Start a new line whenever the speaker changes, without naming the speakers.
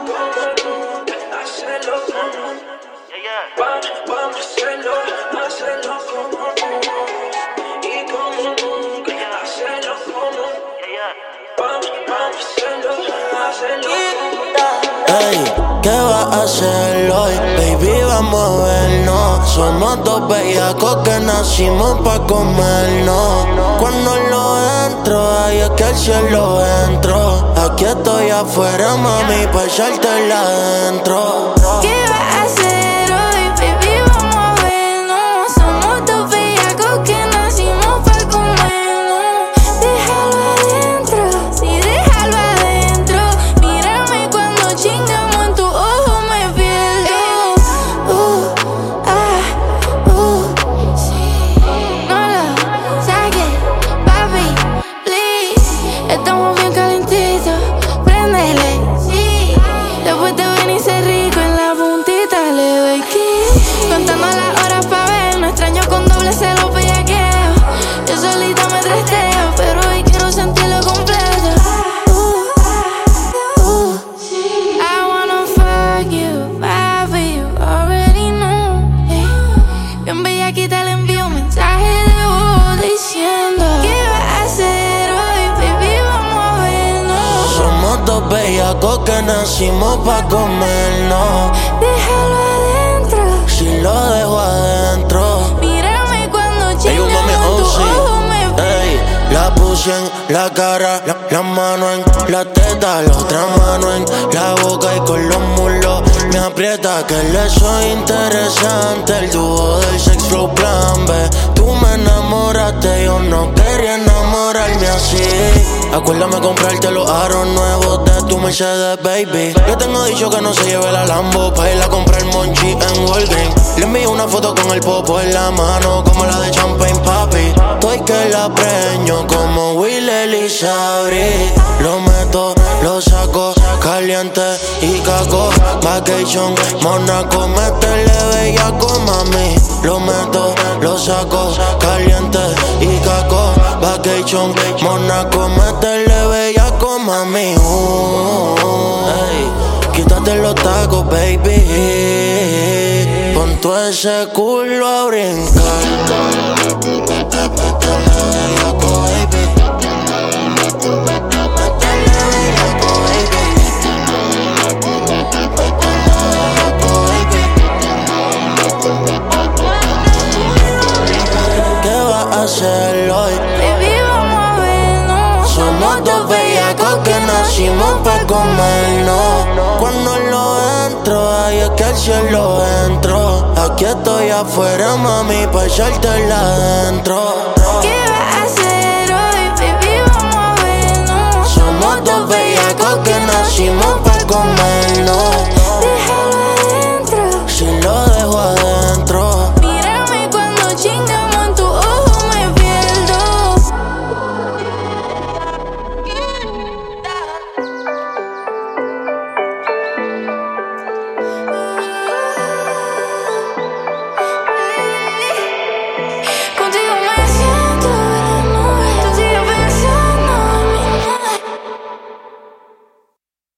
Ey, ¿qué vas a hacer hoy? Baby, vamos a vernos. Somos dos bellacos que nacimos pa' comernos. Cuando lo entro, ay, es que el cielo entro. Aquí estoy afuera, mami, pa' echártela adentro.
¿Qué vas a hacer hoy? Baby, vamos a vernos. Somos dos bellacos que nacimos pa' comernos. Déjalo adentro, sí, déjalo adentro. Mírame cuando chingamos, en tu ojo me pierdo. Sí. No lo saques, papi, please. Estamos bien calentitos, préndele, sí. Después de venirse rico en la puntita le doy kiss. Contando las horas pa' ver, no extraño con doble celo bellaqueo. Yo solita me trasteo, pero hoy quiero sentirlo completo. I wanna fuck you, papi, you already know. Bien bellaquita le envío un mensaje de voz diciendo: ¿qué vas a hacer hoy, baby? Vamos a vernos.
Somos dos bellacos que nacimos pa' comernos.
Déjalo adentro,
Si lo dejo adentro.
mírame cuando
Ey,
chingamos,
mami,
en tu
sí.
ojo me
Ey, la puse en la cara, la mano en la teta, la otra mano en la boca y con los muslos me aprieta que le soy interesante. El dúo del sex flow plan B. Tú me enamoraste, yo no quería enamorarme así. Acuérdame comprarte los aros nuevos de tu Mercedes, baby. Yo tengo dicho que no se lleve la Lambo pa' ir a comprar Monchi en Walgreens. Le envío una foto con el popo en la mano como la de Champagne Papi. Estoy que la preño como Will Elizabeth. Lo meto, lo saco, caliente y caco. Vacation, Monaco, métele bellaco, mami. Lo meto, lo saco, caliente y caco. Vacation, Monaco, métele bellaco, mami. Ey, quítate los tacos, baby. Pon todo ese culo a brincar. ¿Qué vas a hacer hoy?
baby, vamos a vernos.
Somos dos bellacos que nacimos pa' comernos. Cuando lo entro, ay, es que el cielo entro. Aquí estoy afuera, mami, pa' echártela adentro.
¿Qué